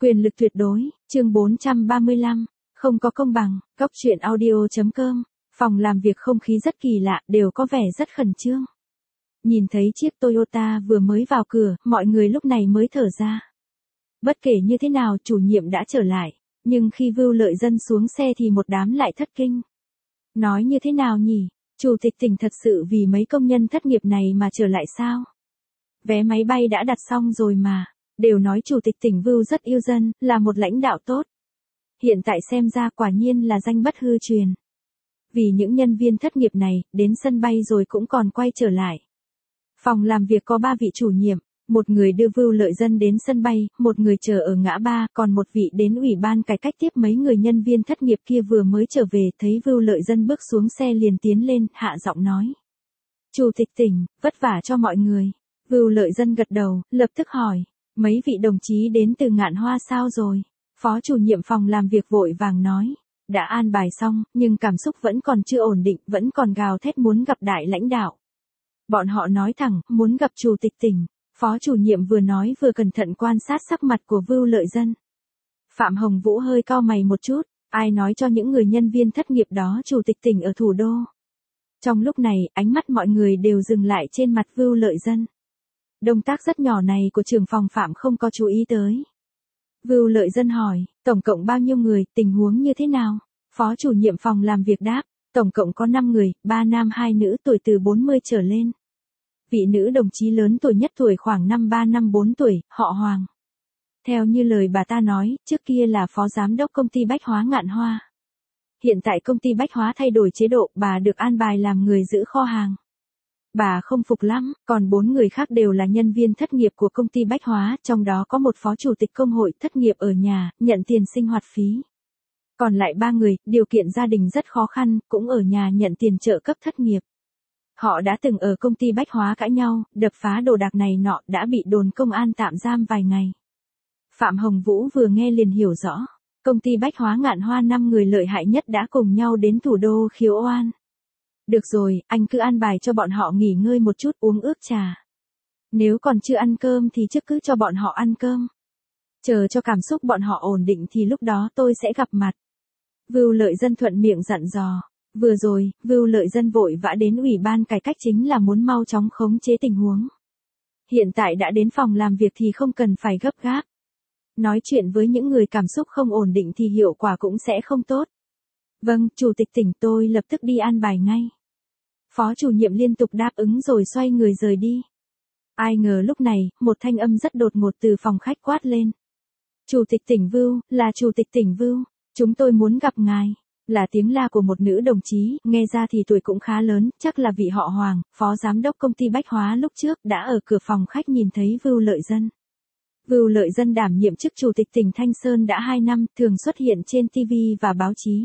Quyền lực tuyệt đối, chương 435, không có công bằng, góc truyện audio.com, phòng làm việc không khí rất kỳ lạ, đều có vẻ rất khẩn trương. Nhìn thấy chiếc Toyota vừa mới vào cửa, mọi người lúc này mới thở ra. Bất kể như thế nào, chủ nhiệm đã trở lại, nhưng khi Vưu Lợi Dân xuống xe thì một đám lại thất kinh. Nói như thế nào nhỉ, chủ tịch tỉnh thật sự vì mấy công nhân thất nghiệp này mà trở lại sao? Vé máy bay đã đặt xong rồi mà. Đều nói chủ tịch tỉnh Vưu rất yêu dân, là một lãnh đạo tốt. Hiện tại xem ra quả nhiên là danh bất hư truyền. Vì những nhân viên thất nghiệp này, đến sân bay rồi cũng còn quay trở lại. Phòng làm việc có 3 vị chủ nhiệm, một người đưa Vưu Lợi Dân đến sân bay, một người chờ ở ngã ba, còn một vị đến ủy ban cải cách tiếp mấy người nhân viên thất nghiệp kia vừa mới trở về, thấy Vưu Lợi Dân bước xuống xe liền tiến lên, hạ giọng nói. Chủ tịch tỉnh, vất vả cho mọi người. Vưu Lợi Dân gật đầu, lập tức hỏi. Mấy vị đồng chí đến từ Ngạn Hoa sao rồi? Phó chủ nhiệm phòng làm việc vội vàng nói. Đã an bài xong, nhưng cảm xúc vẫn còn chưa ổn định, vẫn còn gào thét muốn gặp đại lãnh đạo. Bọn họ nói thẳng, muốn gặp chủ tịch tỉnh. Phó chủ nhiệm vừa nói vừa cẩn thận quan sát sắc mặt của Vưu Lợi Dân. Phạm Hồng Vũ hơi cau mày một chút, ai nói cho những người nhân viên thất nghiệp đó chủ tịch tỉnh ở thủ đô. Trong lúc này, ánh mắt mọi người đều dừng lại trên mặt Vưu Lợi Dân. Động tác rất nhỏ này của trưởng phòng Phạm không có chú ý tới. Vưu Lợi Dân hỏi, tổng cộng bao nhiêu người, tình huống như thế nào? Phó chủ nhiệm phòng làm việc đáp, tổng cộng có 5 người, 3 nam 2 nữ tuổi từ 40 trở lên. Vị nữ đồng chí lớn tuổi nhất tuổi khoảng 53-54 tuổi, họ Hoàng. Theo như lời bà ta nói, trước kia là phó giám đốc công ty Bách Hóa Ngạn Hoa. Hiện tại công ty Bách Hóa thay đổi chế độ, bà được an bài làm người giữ kho hàng. Bà không phục lắm, còn 4 người khác đều là nhân viên thất nghiệp của công ty Bách Hóa, trong đó có một phó chủ tịch công hội thất nghiệp ở nhà, nhận tiền sinh hoạt phí. Còn lại 3 người, điều kiện gia đình rất khó khăn, cũng ở nhà nhận tiền trợ cấp thất nghiệp. Họ đã từng ở công ty Bách Hóa cãi nhau, đập phá đồ đạc này nọ, đã bị đồn công an tạm giam vài ngày. Phạm Hồng Vũ vừa nghe liền hiểu rõ, công ty Bách Hóa Ngạn Hoa 5 người lợi hại nhất đã cùng nhau đến thủ đô khiếu oan. Được rồi, anh cứ an bài cho bọn họ nghỉ ngơi một chút, uống ướp trà. Nếu còn chưa ăn cơm thì trước cứ cho bọn họ ăn cơm. Chờ cho cảm xúc bọn họ ổn định thì lúc đó tôi sẽ gặp mặt. Vưu Lợi Dân thuận miệng dặn dò. Vừa rồi, Vưu Lợi Dân vội vã đến ủy ban cải cách chính là muốn mau chóng khống chế tình huống. Hiện tại đã đến phòng làm việc thì không cần phải gấp gáp. Nói chuyện với những người cảm xúc không ổn định thì hiệu quả cũng sẽ không tốt. Vâng, chủ tịch tỉnh, tôi lập tức đi an bài ngay. Phó chủ nhiệm liên tục đáp ứng rồi xoay người rời đi. Ai ngờ lúc này, một thanh âm rất đột ngột từ phòng khách quát lên. Chủ tịch tỉnh Vưu, là chủ tịch tỉnh Vưu, chúng tôi muốn gặp ngài. Là tiếng la của một nữ đồng chí, nghe ra thì tuổi cũng khá lớn, chắc là vị họ Hoàng, phó giám đốc công ty Bách Hóa lúc trước đã ở cửa phòng khách nhìn thấy Vưu Lợi Dân. Vưu Lợi Dân đảm nhiệm chức chủ tịch tỉnh Thanh Sơn đã 2 năm, thường xuất hiện trên TV và báo chí.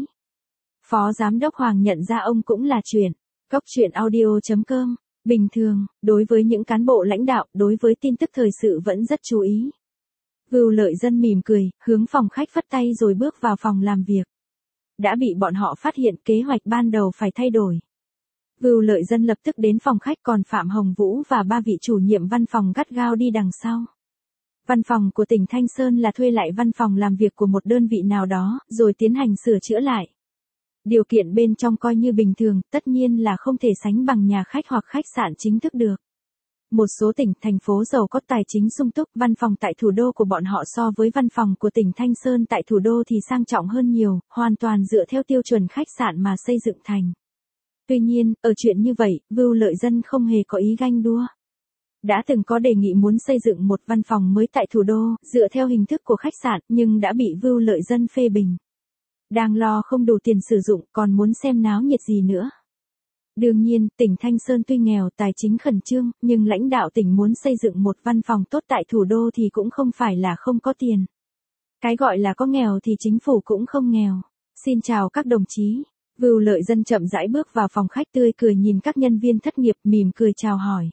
Phó giám đốc Hoàng nhận ra ông cũng là chuyện. Góc truyện audio.com, bình thường, đối với những cán bộ lãnh đạo, đối với tin tức thời sự vẫn rất chú ý. Vưu Lợi Dân mỉm cười, hướng phòng khách phất tay rồi bước vào phòng làm việc. Đã bị bọn họ phát hiện kế hoạch ban đầu phải thay đổi. Vưu Lợi Dân lập tức đến phòng khách, còn Phạm Hồng Vũ và 3 vị chủ nhiệm văn phòng gắt gao đi đằng sau. Văn phòng của tỉnh Thanh Sơn là thuê lại văn phòng làm việc của một đơn vị nào đó, rồi tiến hành sửa chữa lại. Điều kiện bên trong coi như bình thường, tất nhiên là không thể sánh bằng nhà khách hoặc khách sạn chính thức được. Một số tỉnh, thành phố giàu có tài chính sung túc, văn phòng tại thủ đô của bọn họ so với văn phòng của tỉnh Thanh Sơn tại thủ đô thì sang trọng hơn nhiều, hoàn toàn dựa theo tiêu chuẩn khách sạn mà xây dựng thành. Tuy nhiên, ở chuyện như vậy, Vưu Lợi Dân không hề có ý ganh đua. Đã từng có đề nghị muốn xây dựng một văn phòng mới tại thủ đô, dựa theo hình thức của khách sạn, nhưng đã bị Vưu Lợi Dân phê bình. Đang lo không đủ tiền sử dụng, còn muốn xem náo nhiệt gì nữa. Đương nhiên, tỉnh Thanh Sơn tuy nghèo, tài chính khẩn trương, nhưng lãnh đạo tỉnh muốn xây dựng một văn phòng tốt tại thủ đô thì cũng không phải là không có tiền. Cái gọi là có nghèo thì chính phủ cũng không nghèo. Xin chào các đồng chí. Vưu Lợi Dân chậm rãi bước vào phòng khách, tươi cười nhìn các nhân viên thất nghiệp, mỉm cười chào hỏi.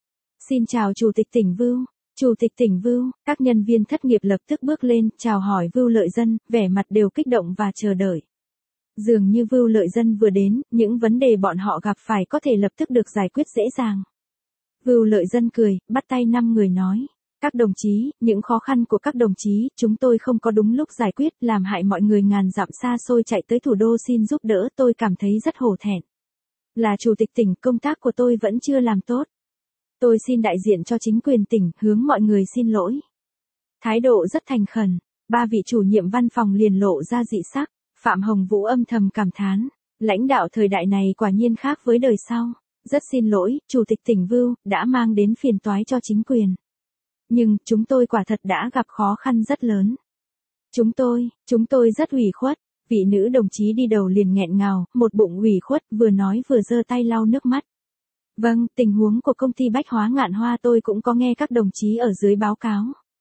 Xin chào chủ tịch tỉnh Vưu. Chủ tịch tỉnh Vưu, các nhân viên thất nghiệp lập tức bước lên, chào hỏi Vưu Lợi Dân, vẻ mặt đều kích động và chờ đợi. Dường như Vưu Lợi Dân vừa đến, những vấn đề bọn họ gặp phải có thể lập tức được giải quyết dễ dàng. Vưu Lợi Dân cười, bắt tay 5 người nói. Các đồng chí, những khó khăn của các đồng chí, chúng tôi không có đúng lúc giải quyết, làm hại mọi người ngàn dặm xa xôi chạy tới thủ đô xin giúp đỡ, tôi cảm thấy rất hổ thẹn. Là chủ tịch tỉnh, công tác của tôi vẫn chưa làm tốt. Tôi xin đại diện cho chính quyền tỉnh, hướng mọi người xin lỗi. Thái độ rất thành khẩn, ba vị chủ nhiệm văn phòng liền lộ ra dị sắc, Phạm Hồng Vũ âm thầm cảm thán, lãnh đạo thời đại này quả nhiên khác với đời sau. Rất xin lỗi, chủ tịch tỉnh Vưu, đã mang đến phiền toái cho chính quyền. Nhưng, chúng tôi quả thật đã gặp khó khăn rất lớn. Chúng tôi rất ủy khuất, vị nữ đồng chí đi đầu liền nghẹn ngào, một bụng ủy khuất, vừa nói vừa giơ tay lau nước mắt. Vâng, tình huống của công ty bách hóa Ngạn Hoa tôi cũng có nghe các đồng chí ở dưới báo cáo.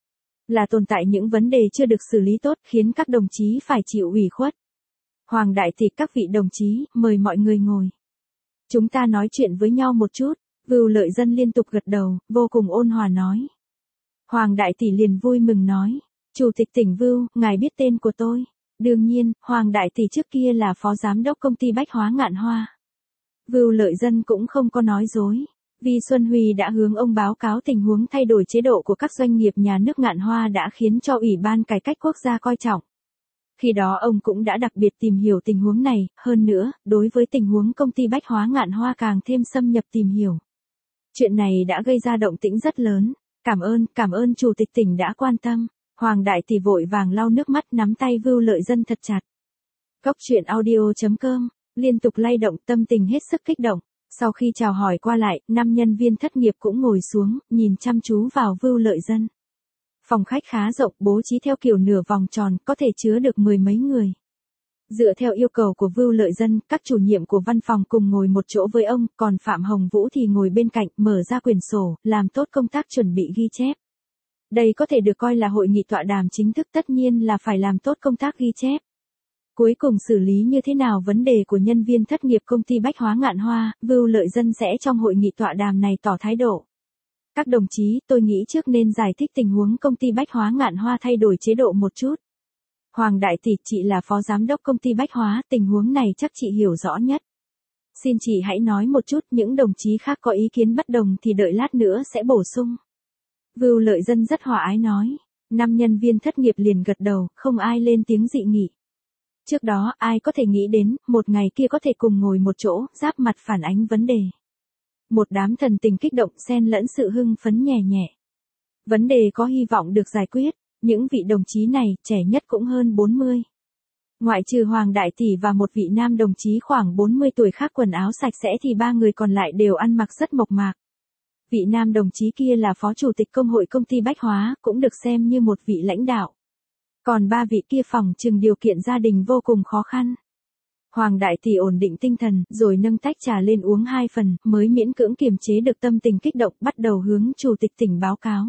Là tồn tại những vấn đề chưa được xử lý tốt khiến các đồng chí phải chịu ủy khuất. Hoàng đại tỷ, các vị đồng chí, mời mọi người ngồi. Chúng ta nói chuyện với nhau một chút. Vưu Lợi Dân liên tục gật đầu, vô cùng ôn hòa nói. Hoàng đại tỷ liền vui mừng nói. Chủ tịch tỉnh Vưu, ngài biết tên của tôi. Đương nhiên, Hoàng đại tỷ trước kia là phó giám đốc công ty bách hóa Ngạn Hoa. Vưu Lợi Dân cũng không có nói dối. Vi Xuân Huy đã hướng ông báo cáo tình huống thay đổi chế độ của các doanh nghiệp nhà nước Ngạn Hoa đã khiến cho Ủy ban Cải cách Quốc gia coi trọng. Khi đó ông cũng đã đặc biệt tìm hiểu tình huống này, hơn nữa, đối với tình huống công ty bách hóa Ngạn Hoa càng thêm xâm nhập tìm hiểu. Chuyện này đã gây ra động tĩnh rất lớn. Cảm ơn chủ tịch tỉnh đã quan tâm. Hoàng đại tỷ vội vàng lau nước mắt nắm tay Vưu Lợi Dân thật chặt. Góc truyện audio.com, liên tục lay động, tâm tình hết sức kích động. Sau khi chào hỏi qua lại, 5 nhân viên thất nghiệp cũng ngồi xuống, nhìn chăm chú vào Vưu Lợi Dân. Phòng khách khá rộng, bố trí theo kiểu nửa vòng tròn, có thể chứa được 10 mấy người. Dựa theo yêu cầu của Vưu Lợi Dân, các chủ nhiệm của văn phòng cùng ngồi một chỗ với ông, còn Phạm Hồng Vũ thì ngồi bên cạnh, mở ra quyển sổ, làm tốt công tác chuẩn bị ghi chép. Đây có thể được coi là hội nghị tọa đàm chính thức, tất nhiên là phải làm tốt công tác ghi chép. Cuối cùng xử lý như thế nào vấn đề của nhân viên thất nghiệp công ty bách hóa Ngạn Hoa, Vưu Lợi Dân sẽ trong hội nghị tọa đàm này tỏ thái độ. Các đồng chí, tôi nghĩ trước nên giải thích tình huống công ty bách hóa Ngạn Hoa thay đổi chế độ một chút. Hoàng đại tỷ, chị là phó giám đốc công ty bách hóa, tình huống này chắc chị hiểu rõ nhất. Xin chị hãy nói một chút, những đồng chí khác có ý kiến bất đồng thì đợi lát nữa sẽ bổ sung. Vưu Lợi Dân rất hòa ái nói. 5 nhân viên thất nghiệp liền gật đầu, không ai lên tiếng dị nghị. Trước đó, ai có thể nghĩ đến, một ngày kia có thể cùng ngồi một chỗ, giáp mặt phản ánh vấn đề. Một đám thần tình kích động xen lẫn sự hưng phấn nhẹ nhẹ. Vấn đề có hy vọng được giải quyết, những vị đồng chí này, trẻ nhất cũng hơn 40. Ngoại trừ Hoàng đại tỷ và một vị nam đồng chí khoảng 40 tuổi khác quần áo sạch sẽ thì 3 người còn lại đều ăn mặc rất mộc mạc. Vị nam đồng chí kia là phó chủ tịch công hội công ty bách hóa, cũng được xem như một vị lãnh đạo. Còn 3 vị kia phỏng chừng điều kiện gia đình vô cùng khó khăn. Hoàng đại tỷ ổn định tinh thần, rồi nâng tách trà lên uống 2 phần, mới miễn cưỡng kiềm chế được tâm tình kích động, bắt đầu hướng chủ tịch tỉnh báo cáo.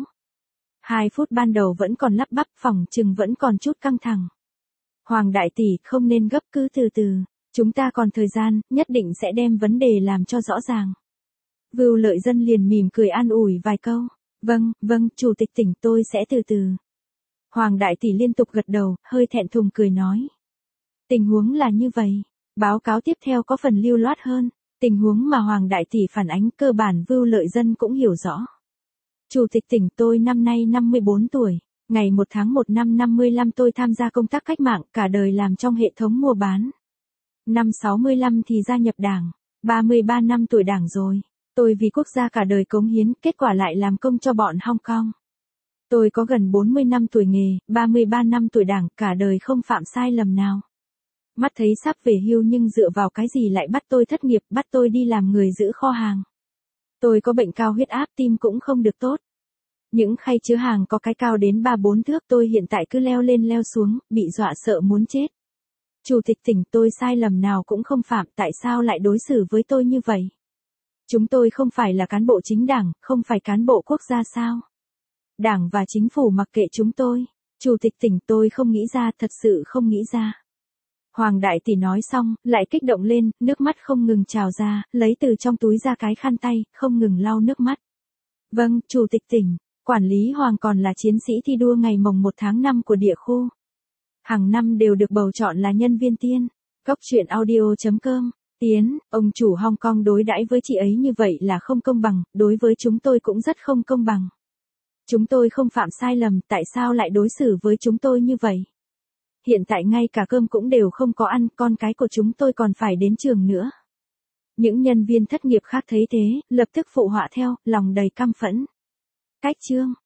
2 phút ban đầu vẫn còn lắp bắp, phỏng chừng vẫn còn chút căng thẳng. Hoàng đại tỷ, không nên gấp, cứ từ từ, chúng ta còn thời gian, nhất định sẽ đem vấn đề làm cho rõ ràng. Vưu Lợi Dân liền mỉm cười an ủi vài câu. Vâng, chủ tịch tỉnh, tôi sẽ từ từ. Hoàng đại tỷ liên tục gật đầu, hơi thẹn thùng cười nói. Tình huống là như vậy. Báo cáo tiếp theo có phần lưu loát hơn. Tình huống mà Hoàng đại tỷ phản ánh cơ bản Vưu Lợi Dân cũng hiểu rõ. Chủ tịch tỉnh, tôi năm nay 54 tuổi. Ngày 1 tháng 1 năm 55 tôi tham gia công tác cách mạng, cả đời làm trong hệ thống mua bán. Năm 65 thì gia nhập đảng. 33 năm tuổi đảng rồi. Tôi vì quốc gia cả đời cống hiến, kết quả lại làm công cho bọn Hong Kong. Tôi có gần 40 năm tuổi nghề, 33 năm tuổi đảng, cả đời không phạm sai lầm nào. Mắt thấy sắp về hưu nhưng dựa vào cái gì lại bắt tôi thất nghiệp, bắt tôi đi làm người giữ kho hàng. Tôi có bệnh cao huyết áp, tim cũng không được tốt. Những khay chứa hàng có cái cao đến 3-4 thước, tôi hiện tại cứ leo lên leo xuống, bị dọa sợ muốn chết. Chủ tịch tỉnh, tôi sai lầm nào cũng không phạm, tại sao lại đối xử với tôi như vậy? Chúng tôi không phải là cán bộ chính đảng, không phải cán bộ quốc gia sao? Đảng và chính phủ mặc kệ chúng tôi. Chủ tịch tỉnh, tôi không nghĩ ra, thật sự không nghĩ ra. Hoàng đại tỷ nói xong, lại kích động lên, nước mắt không ngừng trào ra, lấy từ trong túi ra cái khăn tay, không ngừng lau nước mắt. Vâng, chủ tịch tỉnh, quản lý Hoàng còn là chiến sĩ thi đua ngày mồng 1 tháng 5 của địa khu. Hàng năm đều được bầu chọn là nhân viên tiên. Góc truyện audio.com. Tiến, ông chủ Hong Kong đối đãi với chị ấy như vậy là không công bằng, đối với chúng tôi cũng rất không công bằng. Chúng tôi không phạm sai lầm, tại sao lại đối xử với chúng tôi như vậy? Hiện tại ngay cả cơm cũng đều không có ăn, con cái của chúng tôi còn phải đến trường nữa. Những nhân viên thất nghiệp khác thấy thế, lập tức phụ họa theo, lòng đầy căm phẫn. Cách chương